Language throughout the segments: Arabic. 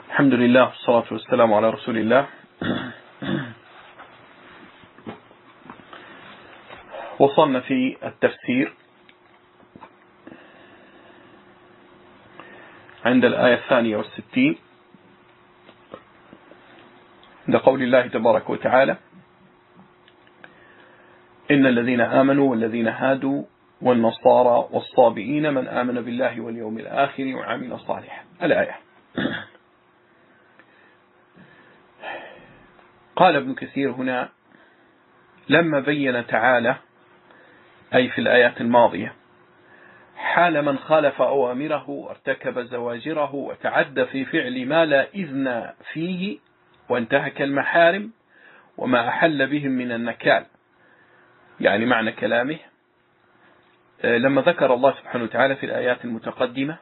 الحمد لله والصلاة والسلام على رسول الله. وصلنا في التفسير عند الآية 62 عند قول الله تبارك وتعالى: إن الذين آمنوا والذين هادوا والنصارى والصابئين من آمن بالله واليوم الآخر وعمل صالحا. الآية. قال ابن كثير هنا لما بين تعالى، أي في الآيات الماضية، حال من خالف أوامره وارتكب زواجره وتعدى في فعل ما لا إذن فيه وانتهك المحارم وما أحل بهم من النكال. يعني معنى كلامه لما ذكر الله سبحانه وتعالى في الآيات المتقدمة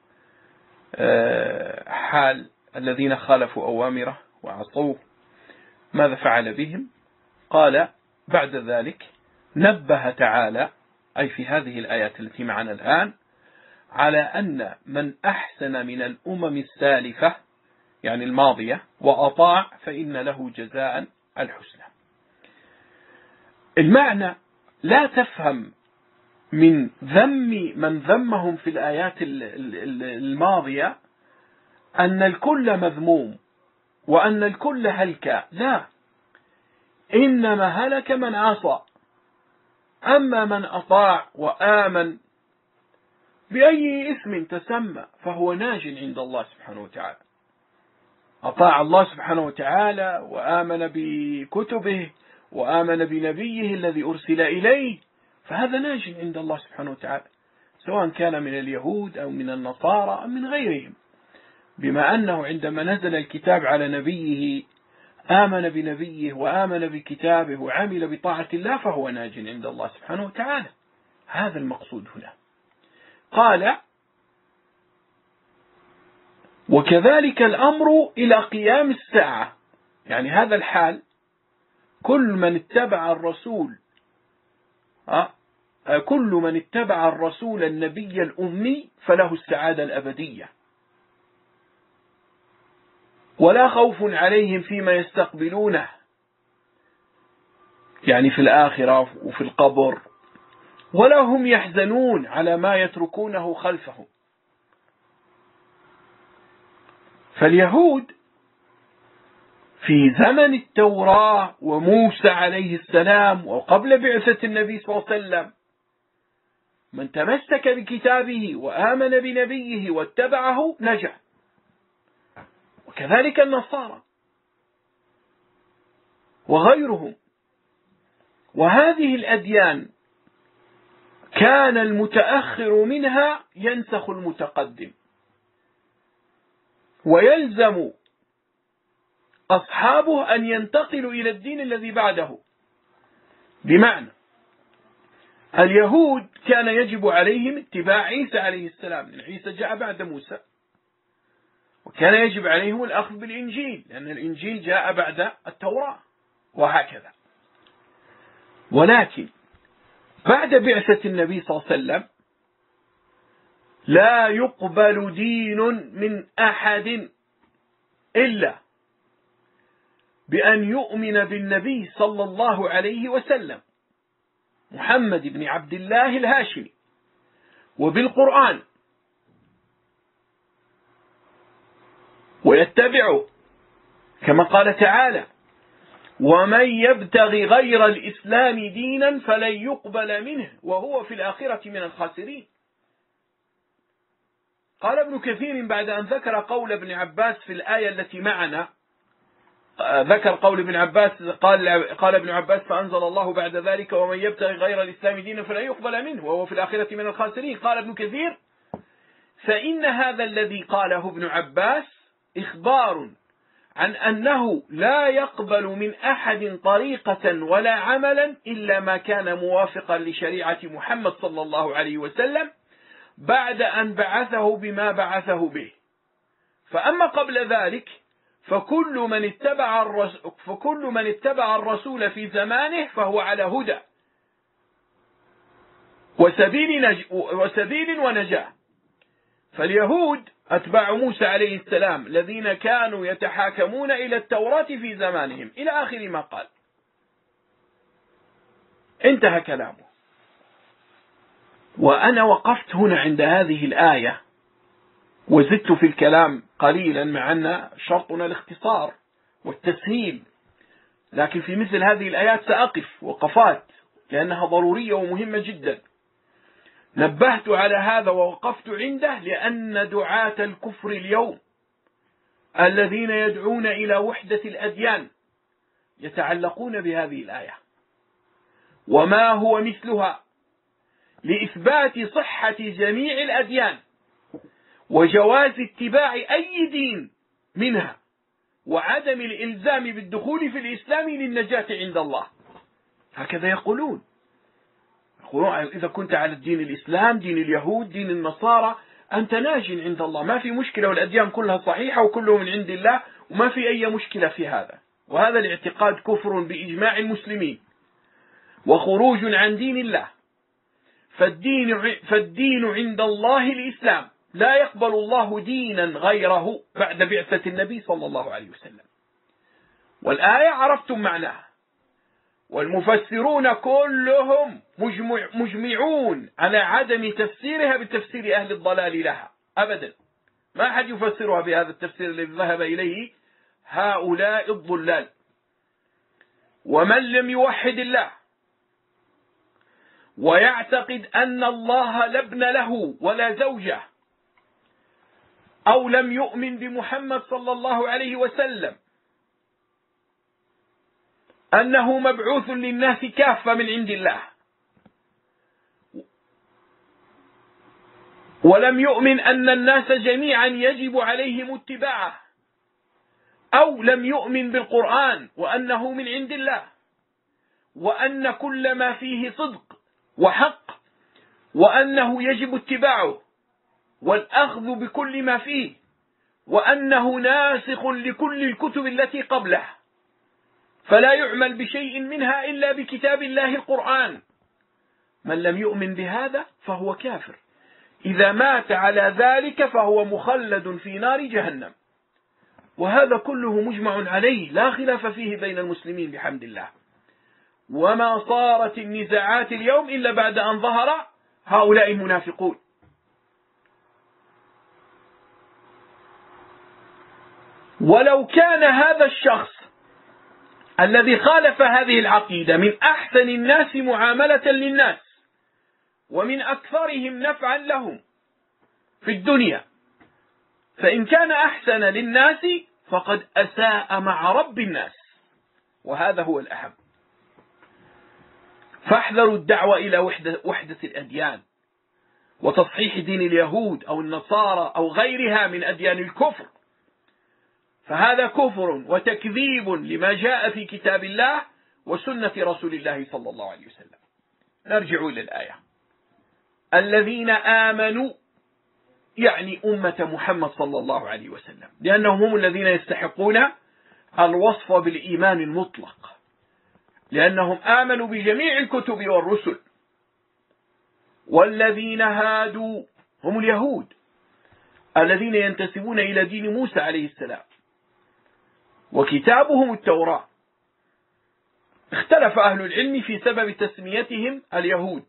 حال الذين خالفوا أوامره وعصوه ماذا فعل بهم، قال بعد ذلك نبه تعالى، أي في هذه الآيات التي معنا الآن، على أن من أحسن من الأمم السالفة يعني الماضية وأطاع فإن له جزاء الحسنى. المعنى لا تفهم من ذم من ذمهم في الآيات الماضية أن الكل مذموم وأن الكل هلك، لا، إنما هلك من عصى. أما من أطاع وآمن بأي اسم تسمى فهو ناج عند الله سبحانه وتعالى. أطاع الله سبحانه وتعالى وآمن بكتبه وآمن بنبيه الذي أرسل إليه، فهذا ناج عند الله سبحانه وتعالى، سواء كان من اليهود أو من النصارى أو من غيرهم، بما أنه عندما نزل الكتاب على نبيه آمن بنبيه وآمن بكتابه وعمل بطاعة الله فهو ناج عند الله سبحانه وتعالى. هذا المقصود هنا. قال: وكذلك الأمر إلى قيام الساعة، يعني هذا الحال كل من اتبع الرسول النبي الأمي فله السعادة الأبدية، ولا خوف عليهم فيما يستقبلونه، يعني في الآخرة وفي القبر، ولا هم يحزنون على ما يتركونه خلفهم. فاليهود في زمن التوراة وموسى عليه السلام وقبل بعثة النبي صلى الله عليه وسلم من تمسك بكتابه وآمن بنبيه واتبعه نجا، وكذلك النصارى وغيرهم. وهذه الأديان كان المتأخر منها ينسخ المتقدم، ويلزم أصحابه أن ينتقلوا إلى الدين الذي بعده. بمعنى اليهود كان يجب عليهم اتباع عيسى عليه السلام، لأن عيسى جاء بعد موسى، وكان يجب عليهم الأخذ بالإنجيل لأن الإنجيل جاء بعد التوراة، وهكذا. ولكن بعد بعثة النبي صلى الله عليه وسلم لا يقبل دين من أحد إلا بأن يؤمن بالنبي صلى الله عليه وسلم محمد بن عبد الله الهاشمي وبالقرآن، ويتبعه كما قال تعالى: ومن يبتغي غير الإسلام دينا فلن يقبل منه وهو في الآخرة من الخاسرين. قال ابن كثير بعد أن ذكر قول ابن عباس في الآية التي معنا، ذكر قول ابن عباس، قال ابن عباس: فأنزل الله بعد ذلك ومن يبتغي غير الإسلام دينا فلن يقبل منه وهو في الآخرة من الخاسرين. قال ابن كثير: فإن هذا الذي قاله ابن عباس إخبار عن أنه لا يقبل من أحد طريقة ولا عملا إلا ما كان موافقا لشريعة محمد صلى الله عليه وسلم بعد أن بعثه بما بعثه به. فأما قبل ذلك فكل من اتبع الرسول في زمانه فهو على هدى وسبيل ونجاة. فاليهود أتباع موسى عليه السلام الذين كانوا يتحاكمون إلى التوراة في زمانهم إلى آخر ما قال. انتهى كلامه. وأنا وقفت هنا عند هذه الآية وزدت في الكلام قليلا، مع أن شرطنا الاختصار والتسهيل، لكن في مثل هذه الآيات سأقف وقفات لأنها ضرورية ومهمة جدا. نبهت على هذا ووقفت عنده لأن دعاة الكفر اليوم الذين يدعون إلى وحدة الأديان يتعلقون بهذه الآية وما هو مثلها لإثبات صحة جميع الأديان وجواز اتباع أي دين منها وعدم الإلزام بالدخول في الإسلام للنجاة عند الله. هكذا يقولون إذا كنت على الدين الإسلام، دين اليهود، دين النصارى، أنت ناج عند الله، ما في مشكلة، والأديان كلها صحيحة وكله من عند الله وما في أي مشكلة في هذا. وهذا الاعتقاد كفر بإجماع المسلمين وخروج عن دين الله. فالدين عند الله الإسلام، لا يقبل الله دينا غيره بعد بعثة النبي صلى الله عليه وسلم. والآية عرفتم معناها، والمفسرون كلهم مجمعون على عدم تفسيرها بتفسير أهل الضلال لها أبدا. ما أحد يفسرها بهذا التفسير الذي ذهب إليه هؤلاء الضلال. ومن لم يوحد الله ويعتقد أن الله لا ابن له ولا زوجة، أو لم يؤمن بمحمد صلى الله عليه وسلم أنه مبعوث للناس كافة من عند الله، ولم يؤمن أن الناس جميعا يجب عليهم اتباعه، أو لم يؤمن بالقرآن وأنه من عند الله، وأن كل ما فيه صدق وحق وأنه يجب اتباعه والأخذ بكل ما فيه، وأنه ناسخ لكل الكتب التي قبله، فلا يعمل بشيء منها إلا بكتاب الله القرآن. من لم يؤمن بهذا فهو كافر، إذا مات على ذلك فهو مخلد في نار جهنم. وهذا كله مجمع عليه لا خلاف فيه بين المسلمين بحمد الله. وما صارت النزاعات اليوم إلا بعد أن ظهر هؤلاء المنافقون. ولو كان هذا الشخص الذي خالف هذه العقيدة من أحسن الناس معاملة للناس ومن أكثرهم نفعا لهم في الدنيا، فإن كان أحسن للناس فقد أساء مع رب الناس، وهذا هو الأهم. فاحذروا الدعوة إلى وحدة الأديان وتصحيح دين اليهود أو النصارى أو غيرها من أديان الكفر، فهذا كفر وتكذيب لما جاء في كتاب الله وسنة رسول الله صلى الله عليه وسلم. نرجع إلى الآية. الذين آمنوا يعني أمة محمد صلى الله عليه وسلم، لأنهم هم الذين يستحقون الوصف بالإيمان المطلق، لأنهم آمنوا بجميع الكتب والرسل. والذين هادوا هم اليهود الذين ينتسبون إلى دين موسى عليه السلام وكتابهم التوراة. اختلف أهل العلم في سبب تسميتهم اليهود،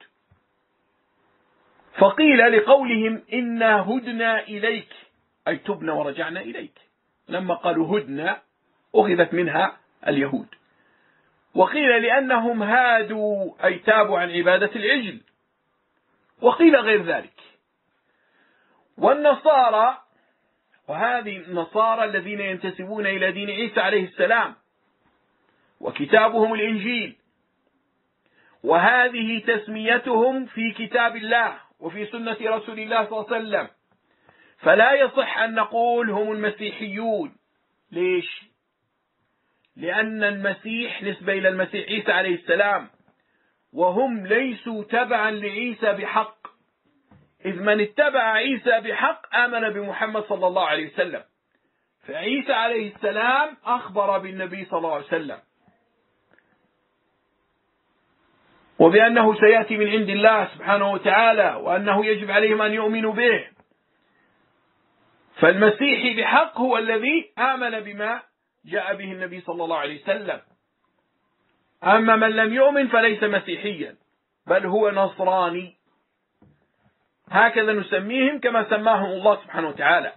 فقيل لقولهم إنا هدنا إليك أي تبنا ورجعنا إليك، لما قالوا هدنا أخذت منها اليهود. وقيل لأنهم هادوا أي تابوا عن عبادة العجل، وقيل غير ذلك. والنصارى، وهذه النصارى الذين ينتسبون إلى دين عيسى عليه السلام وكتابهم الإنجيل، وهذه تسميتهم في كتاب الله وفي سنة رسول الله صلى الله عليه وسلم، فلا يصح أن نقول هم المسيحيون. ليش؟ لأن المسيح نسبة إلى المسيح عيسى عليه السلام، وهم ليسوا تبعا لعيسى بحق، إذ من اتبع عيسى بحق آمن بمحمد صلى الله عليه وسلم، فعيسى عليه السلام أخبر بالنبي صلى الله عليه وسلم وبأنه سيأتي من عند الله سبحانه وتعالى، وأنه يجب عليهم أن يؤمنوا به. فالمسيحي بحق هو الذي آمن بما جاء به النبي صلى الله عليه وسلم. أما من لم يؤمن فليس مسيحيا بل هو نصراني. هكذا نسميهم كما سماهم الله سبحانه وتعالى.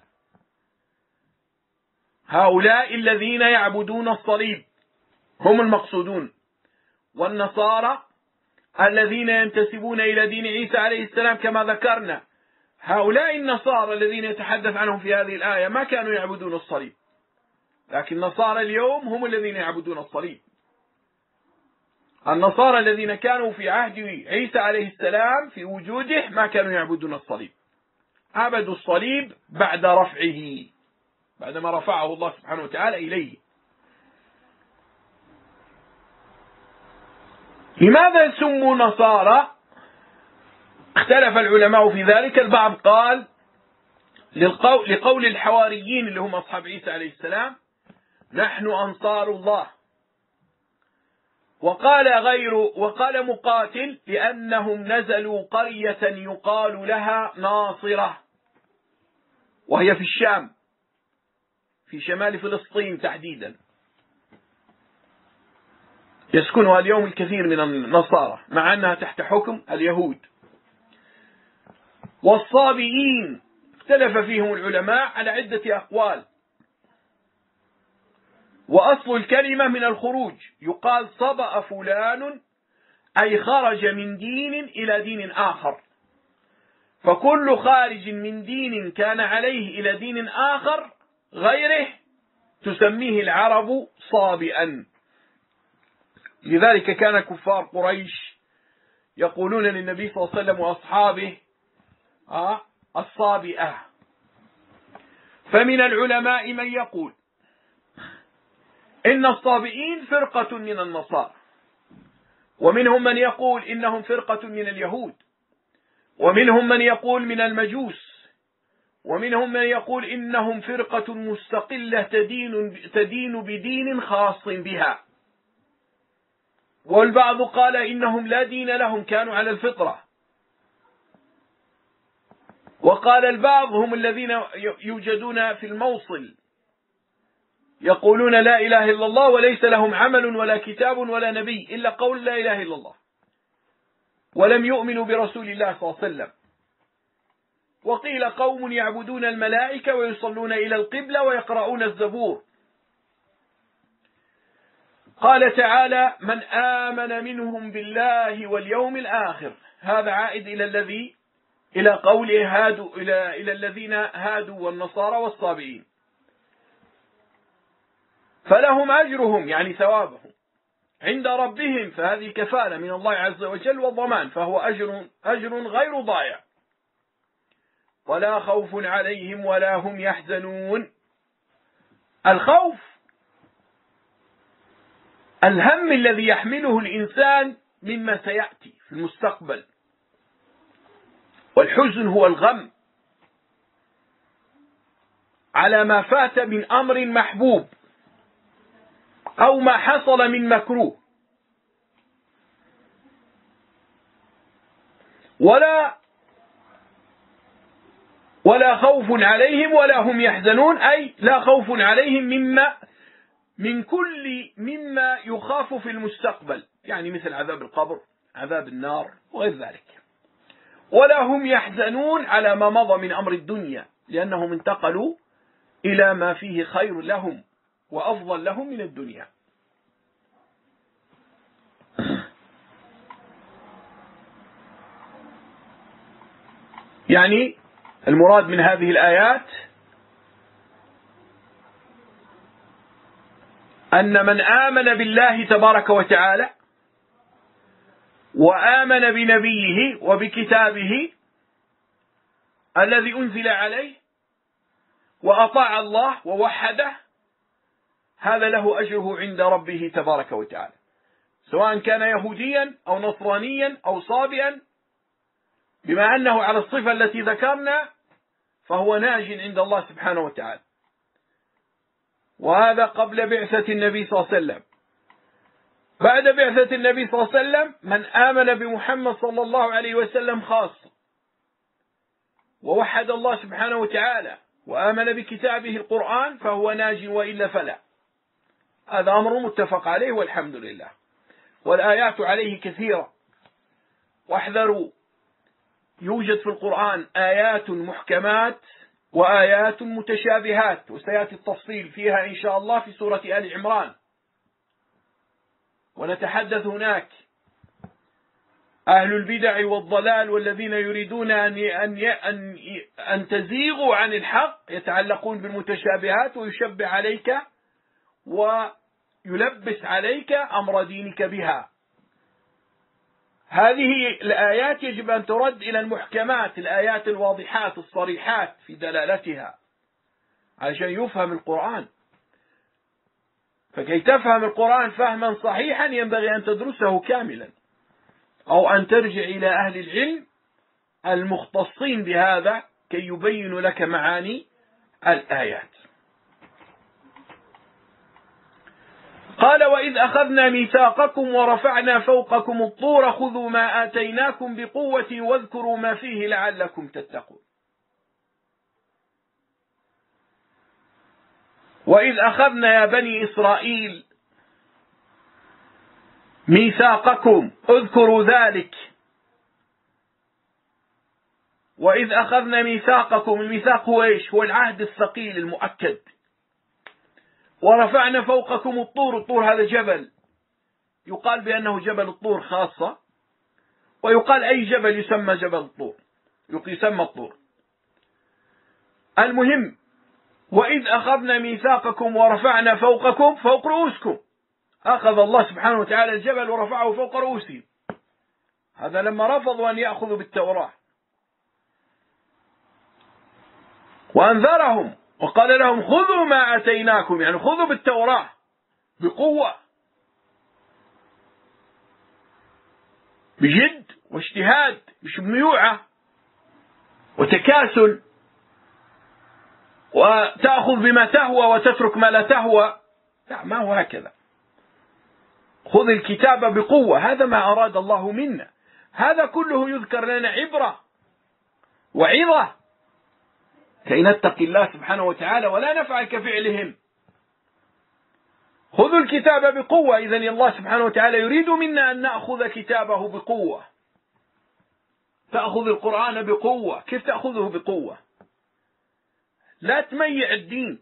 هؤلاء الذين يعبدون الصليب هم المقصودون، والنصارى الذين ينتسبون إلى دين عيسى عليه السلام كما ذكرنا. هؤلاء النصارى الذين يتحدث عنهم في هذه الآية ما كانوا يعبدون الصليب، لكن النصارى اليوم هم الذين يعبدون الصليب. النصارى الذين كانوا في عهد عيسى عليه السلام في وجوده ما كانوا يعبدون الصليب، عبدوا الصليب بعد رفعه، بعدما رفعه الله سبحانه وتعالى إليه. لماذا سموا نصارى؟ اختلف العلماء في ذلك. البعض قال لقول الحواريين اللي هم أصحاب عيسى عليه السلام: نحن أنصار الله. وقال مقاتل: لأنهم نزلوا قرية يقال لها ناصرة، وهي في الشام في شمال فلسطين تحديدا، يسكنها اليوم الكثير من النصارى مع أنها تحت حكم اليهود. والصابئين اختلف فيهم العلماء على عدة أقوال. وأصل الكلمة من الخروج، يقال صبأ فلان أي خرج من دين إلى دين آخر، فكل خارج من دين كان عليه إلى دين آخر غيره تسميه العرب صابئا. لذلك كان كفار قريش يقولون للنبي صلى الله عليه وسلم وأصحابه الصابئة. فمن العلماء من يقول إن الصابئين فرقة من النصارى، ومنهم من يقول إنهم فرقة من اليهود، ومنهم من يقول من المجوس، ومنهم من يقول إنهم فرقة مستقلة تدين بدين خاص بها. والبعض قال إنهم لا دين لهم، كانوا على الفطرة. وقال البعض هم الذين يوجدون في الموصل يقولون لا إله إلا الله وليس لهم عمل ولا كتاب ولا نبي إلا قول لا إله إلا الله، ولم يؤمنوا برسول الله صلى الله عليه وسلم. وقيل قوم يعبدون الملائكة ويصلون إلى القبلة ويقرؤون الزبور. قال تعالى: من آمن منهم بالله واليوم الآخر. هذا عائد إلى قوله هادوا إلى الذين هادوا والنصارى والصابئين. فلهم أجرهم يعني ثوابهم عند ربهم، فهذه كفالة من الله عز وجل وضمان، فهو أجر غير ضائع. ولا خوف عليهم ولا هم يحزنون. الخوف الهم الذي يحمله الإنسان مما سيأتي في المستقبل، والحزن هو الغم على ما فات من أمر محبوب أو ما حصل من مكروه. ولا خوف عليهم ولا هم يحزنون، أي لا خوف عليهم من كل مما يخاف في المستقبل، يعني مثل عذاب القبر، عذاب النار وغير ذلك. ولا هم يحزنون على ما مضى من أمر الدنيا، لأنهم انتقلوا إلى ما فيه خير لهم وأفضل لهم من الدنيا. يعني المراد من هذه الآيات أن من آمن بالله تبارك وتعالى وآمن بنبيه وبكتابه الذي أنزل عليه وأطاع الله ووحده، هذا له أجره عند ربه تبارك وتعالى، سواء كان يهوديا أو نصرانيا أو صابئا، بما أنه على الصفة التي ذكرنا فهو ناج عند الله سبحانه وتعالى. وهذا قبل بعثة النبي صلى الله عليه وسلم. بعد بعثة النبي صلى الله عليه وسلم من آمن بمحمد صلى الله عليه وسلم خاصة ووحد الله سبحانه وتعالى وآمن بكتابه القرآن فهو ناج وإلا فلا. هذا أمر متفق عليه والحمد لله، والآيات عليه كثيرة. واحذروا، يوجد في القرآن آيات محكمات وآيات متشابهات، وسيأتي التفصيل فيها إن شاء الله في سورة آل عمران، ونتحدث هناك. أهل البدع والضلال والذين يريدون أن تزيغوا عن الحق يتعلقون بالمتشابهات، ويشبه عليك ويلبس عليك أمر دينك بها. هذه الآيات يجب أن ترد إلى المحكمات، الآيات الواضحات الصريحات في دلالتها عشان يفهم القرآن. فكي تفهم القرآن فهما صحيحا ينبغي أن تدرسه كاملا، أو أن ترجع إلى أهل العلم المختصين بهذا كي يبينوا لك معاني الآيات. قال: وإذ أخذنا ميثاقكم ورفعنا فوقكم الطور خذوا ما آتيناكم بقوة واذكروا ما فيه لعلكم تتقون. وإذ أخذنا يا بني إسرائيل ميثاقكم، اذكروا ذلك. وإذ أخذنا ميثاقكم، الميثاق هو إيش؟ هو العهد الثقيل المؤكد. ورفعنا فوقكم الطور، الطور هذا جبل، يقال بأنه جبل الطور خاصة، ويقال أي جبل يسمى جبل الطور، يسمى الطور. المهم، وإذ أخذنا ميثاقكم ورفعنا فوقكم، فوق رؤوسكم، أخذ الله سبحانه وتعالى الجبل ورفعه فوق رؤوسهم. هذا لما رفضوا أن يأخذوا بالتوراة، وأنذرهم وقال لهم خذوا ما آتيناكم، يعني خذوا بالتوراة بقوة بجد واجتهاد، مش بميوعة وتكاسل، وتأخذ بما تهوى وتترك ما لا تهوى. لا، ما هو هكذا. خذ الكتاب بقوة، هذا ما أراد الله منا. هذا كله يذكر لنا عبرة وعظة كي نتقي الله سبحانه وتعالى ولا نفعل كفعلهم. خذوا الكتاب بقوة، إذن الله سبحانه وتعالى يريد منا أن نأخذ كتابه بقوة. تأخذ القرآن بقوة. كيف تأخذه بقوة؟ لا تميع الدين،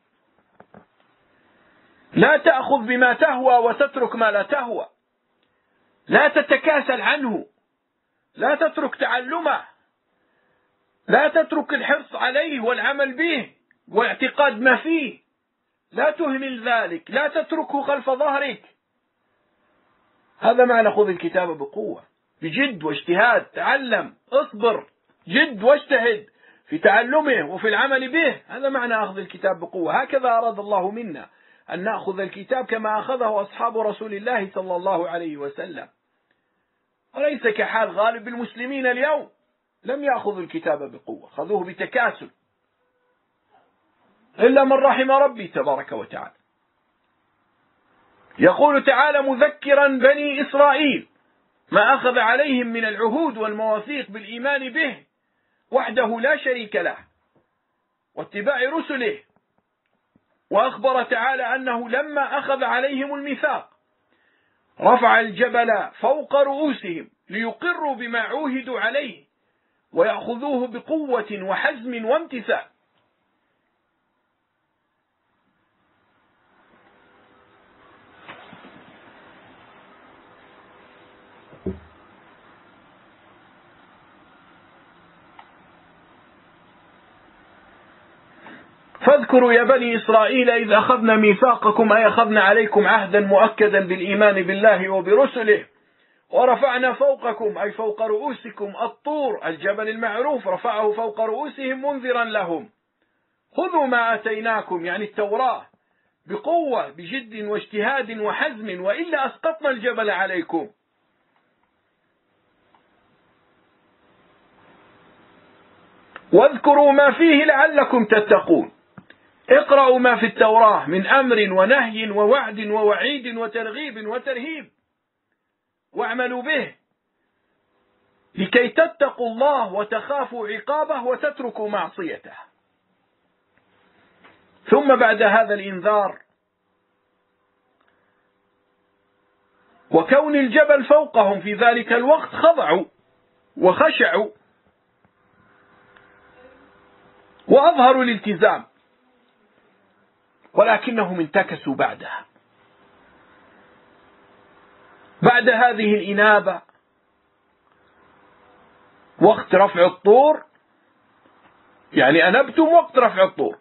لا تأخذ بما تهوى وتترك ما لا تهوى، لا تتكاسل عنه، لا تترك تعلمه، لا تترك الحرص عليه والعمل به واعتقاد ما فيه، لا تهمل ذلك، لا تتركه خلف ظهرك. هذا معنى خذ الكتاب بقوة، بجد واجتهاد. تعلم، اصبر، جد واجتهد في تعلمه وفي العمل به. هذا معنى أخذ الكتاب بقوة. هكذا أراد الله منا أن نأخذ الكتاب كما أخذه أصحاب رسول الله صلى الله عليه وسلم، وليس كحال غالب المسلمين اليوم، لم يأخذوا الكتاب بقوة، خذوه بتكاسل، إلا من رحم ربي تبارك وتعالى. يقول تعالى مذكرا بني إسرائيل ما أخذ عليهم من العهود والمواثيق بالإيمان به وحده لا شريك له واتباع رسله. وأخبر تعالى أنه لما أخذ عليهم الميثاق رفع الجبل فوق رؤوسهم ليقروا بما عوهدوا عليه ويأخذوه بقوة وحزم وامتثال. فاذكروا يا بني إسرائيل إذ أخذنا ميثاقكم، أي أخذنا عليكم عهدا مؤكدا بالإيمان بالله وبرسله. ورفعنا فوقكم، أي فوق رؤوسكم، الطور، الجبل المعروف، رفعه فوق رؤوسهم منذرا لهم. خذوا ما آتيناكم، يعني التوراة، بقوة بجد واجتهاد وحزم، وإلا أسقطنا الجبل عليكم. واذكروا ما فيه لعلكم تتقون. اقرأوا ما في التوراة من أمر ونهي ووعد ووعيد وترغيب وترهيب، واعملوا به لكي تتقوا الله وتخافوا عقابه وتتركوا معصيته. ثم بعد هذا الإنذار وكون الجبل فوقهم في ذلك الوقت خضعوا وخشعوا وأظهروا الالتزام، ولكنهم انتكسوا بعدها. بعد هذه الإنابة وقت رفع الطور، يعني أنبتم وقت رفع الطور،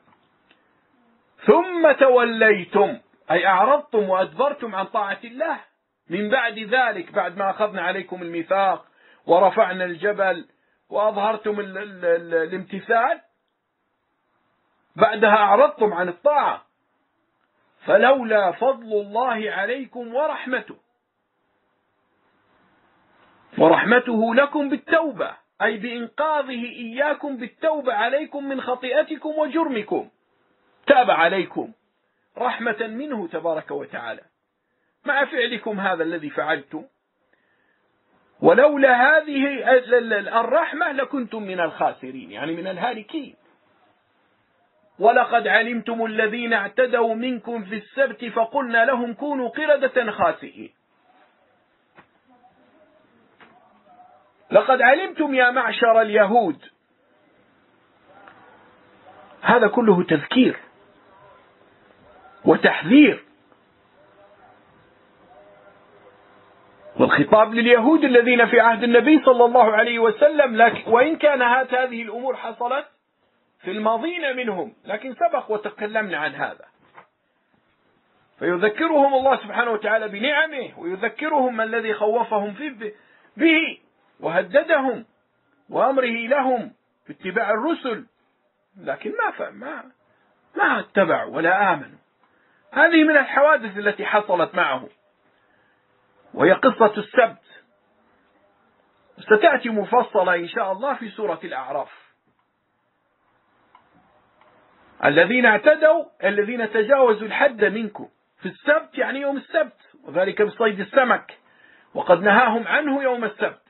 ثم توليتم أي أعرضتم وأدبرتم عن طاعة الله من بعد ذلك، بعد ما أخذنا عليكم الميثاق ورفعنا الجبل وأظهرتم الامتثال، بعدها أعرضتم عن الطاعة. فلولا فضل الله عليكم ورحمته لكم بالتوبة، أي بإنقاذه إياكم بالتوبة عليكم من خطيئتكم وجرمكم، تاب عليكم رحمة منه تبارك وتعالى مع فعلكم هذا الذي فعلتم. ولولا هذه الرحمة لكنتم من الخاسرين، يعني من الهالكين. ولقد علمتم الذين اعتدوا منكم في السبت فقلنا لهم كونوا قردة خاسئين. لقد علمتم يا معشر اليهود، هذا كله تذكير وتحذير، والخطاب لليهود الذين في عهد النبي صلى الله عليه وسلم، وإن كانت هذه الأمور حصلت في الماضين منهم، لكن سبق وتكلمنا عن هذا. فيذكرهم الله سبحانه وتعالى بنعمه، ويذكرهم الذي خوفهم به وهددهم وأمره لهم باتباع الرسل، لكن ما اتبعوا ولا آمنوا. هذه من الحوادث التي حصلت معه، وهي قصة السبت، ستأتي مفصلة إن شاء الله في سورة الأعراف. الذين اعتدوا، الذين تجاوزوا الحد منكم في السبت، يعني يوم السبت، وذلك بصيد السمك، وقد نهاهم عنه يوم السبت.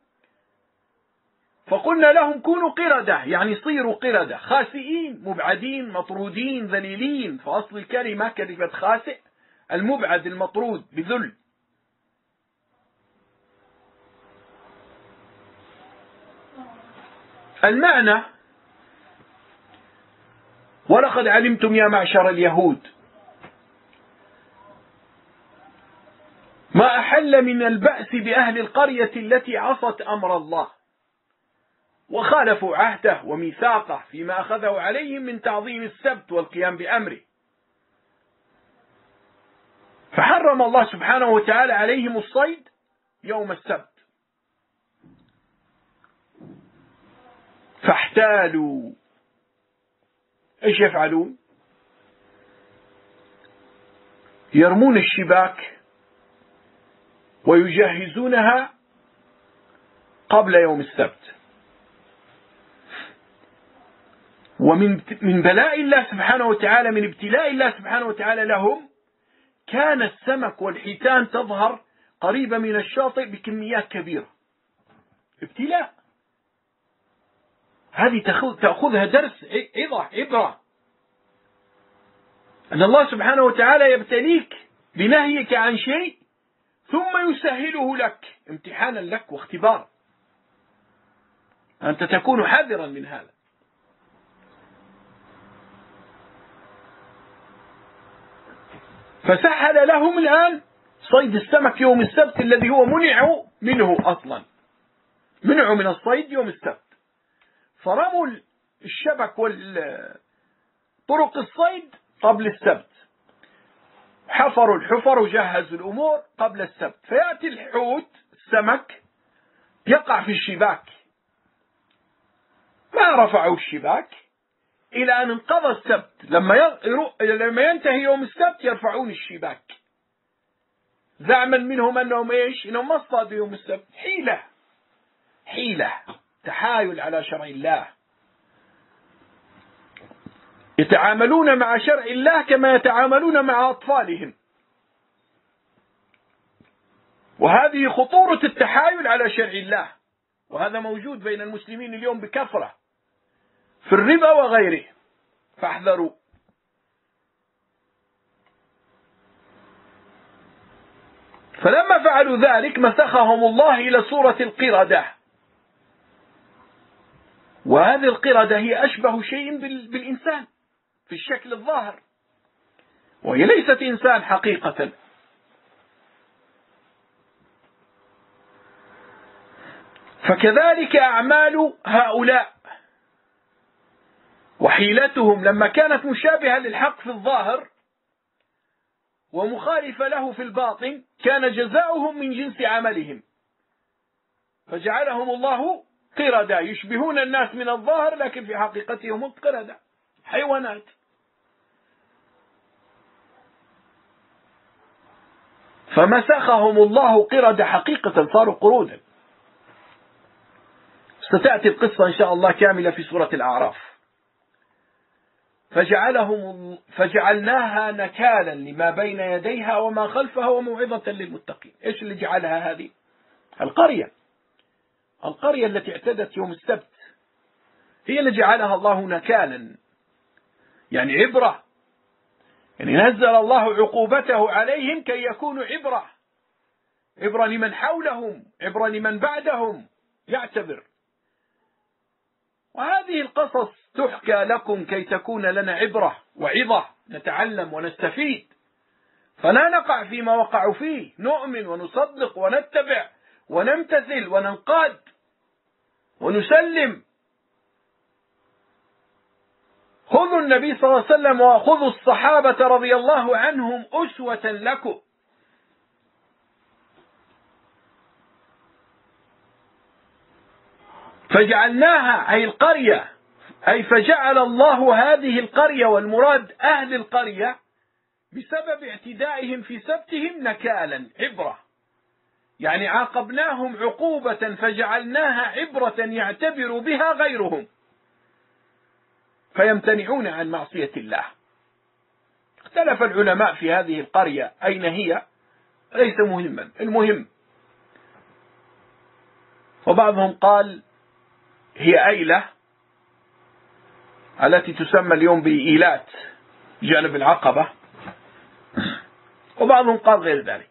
فقلنا لهم كونوا قردة، يعني صيروا قردة خاسئين مبعدين مطرودين ذليلين. فأصل الكلمة كلمة خاسئ، المبعد المطرود بذل. المعنى: ولقد علمتم يا معشر اليهود ما أحل من البأس بأهل القرية التي عصت أمر الله وخالفوا عهده وميثاقه فيما أخذه عليهم من تعظيم السبت والقيام بأمره. فحرم الله سبحانه وتعالى عليهم الصيد يوم السبت، فاحتالوا. ايش يفعلون؟ يرمون الشباك ويجهزونها قبل يوم السبت. ومن بلاء الله سبحانه وتعالى، من ابتلاء الله سبحانه وتعالى لهم، كان السمك والحيتان تظهر قريبة من الشاطئ بكميات كبيرة. ابتلاء، هذه تأخذها درس عبرة، أن الله سبحانه وتعالى يبتليك بنهيك عن شيء ثم يسهله لك امتحانا لك واختبارا، أنت تكون حذرا من هذا. فسهل لهم الآن صيد السمك يوم السبت الذي هو منعوا منه أصلا، منعوا من الصيد يوم السبت. فرموا الشبك والطرق الصيد قبل السبت، حفروا الحفر وجهزوا الأمور قبل السبت. فيأتي الحوت السمك يقع في الشباك، ما رفعوا الشباك إلى أن انقضى السبت. لما ينتهي يوم السبت يرفعون الشباك، زعما منهم أنهم إنهم ما اصطادوا يوم السبت. حيلة تحايل على شرع الله. يتعاملون مع شرع الله كما يتعاملون مع أطفالهم، وهذه خطورة التحايل على شرع الله. وهذا موجود بين المسلمين اليوم بكثرة في الربا وغيره، فاحذروا. فلما فعلوا ذلك مسخهم الله إلى صورة القردة، وهذه القردة هي أشبه شيء بالإنسان في الشكل الظاهر، وهي ليست إنسان حقيقة. فكذلك أعمال هؤلاء وحيلتهم لما كانت مشابهة للحق في الظاهر ومخالفة له في الباطن، كان جزاؤهم من جنس عملهم، فجعلهم الله قردة يشبهون الناس من الظاهر، لكن في حقيقتهم قردة حيوانات. فمسخهم الله قردة حقيقة، صاروا قرودا. ستأتي القصة إن شاء الله كاملة في سورة الأعراف. فجعلناها نكالا لما بين يديها وما خلفها وموعظة للمتقين. إيش اللي جعلها هذه؟ القرية التي اعتدت يوم السبت هي اللي جعلها الله نكالا، يعني عبرة، يعني نزل الله عقوبته عليهم كي يكونوا عبرة لمن حولهم، عبرة لمن بعدهم يعتبر. وهذه القصص تحكى لكم كي تكون لنا عبرة وعظة، نتعلم ونستفيد، فلا نقع فيما وقعوا فيه، نؤمن ونصدق ونتبع ونمتثل وننقاد ونسلم. خذوا النبي صلى الله عليه وسلم وخذوا الصحابة رضي الله عنهم أسوة لكم. فجعلناها أي القرية، أي فجعل الله هذه القرية، والمراد أهل القرية، بسبب اعتدائهم في سبتهم نكالا، عبرة، يعني عاقبناهم عقوبة فجعلناها عبرة يعتبر بها غيرهم فيمتنعون عن معصية الله. اختلف العلماء في هذه القرية أين هي، ليس مهما، المهم وبعضهم قال هي أيلة التي تسمى اليوم بإيلات جانب العقبة، وبعضهم قال غير ذلك.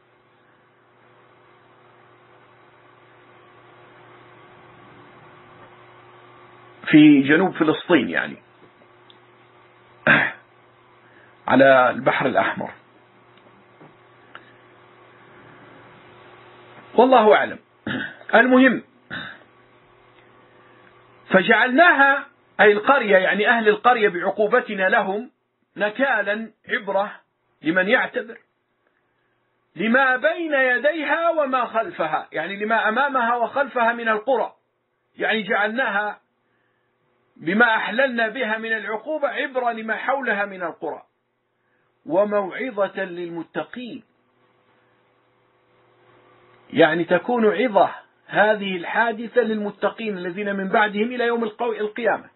في جنوب فلسطين، يعني على البحر الأحمر، والله أعلم. المهم فجعلناها أي القرية، يعني أهل القرية، بعقوبتنا لهم نكالا، عبرة لمن يعتبر، لما بين يديها وما خلفها، يعني لما أمامها وخلفها من القرى، يعني جعلناها بما أحللنا بها من العقوبة عبرة لما حولها من القرى، وموعظة للمتقين، يعني تكون عظة هذه الحادثة للمتقين الذين من بعدهم إلى يوم القيامة.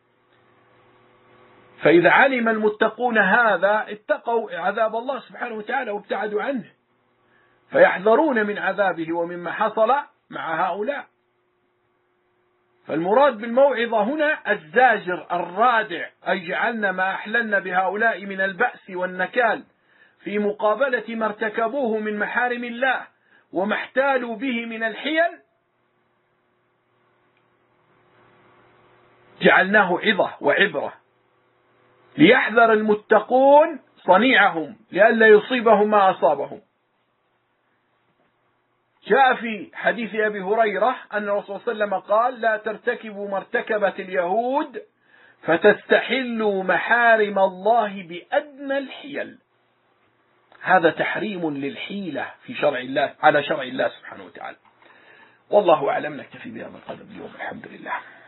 فإذا علم المتقون هذا اتقوا عذاب الله سبحانه وتعالى وابتعدوا عنه، فيحذرون من عذابه ومما حصل مع هؤلاء. فالمراد بالموعظة هنا الزاجر الرادع، أي جعلنا ما أحللنا بهؤلاء من البأس والنكال في مقابلة ما ارتكبوه من محارم الله وما احتالوا به من الحيل، جعلناه عظة وعبرة ليحذر المتقون صنيعهم لئلا يصيبهم ما أصابهم. جاء في حديث أبي هريرة أن الرسول صلى الله عليه وسلم قال: لا ترتكبوا ما ارتكبت اليهود فتستحلوا محارم الله بأدنى الحيل. هذا تحريم للحيلة في شرع الله، على شرع الله سبحانه وتعالى. والله أعلم. نكتفي بهذا القدر اليوم، الحمد لله.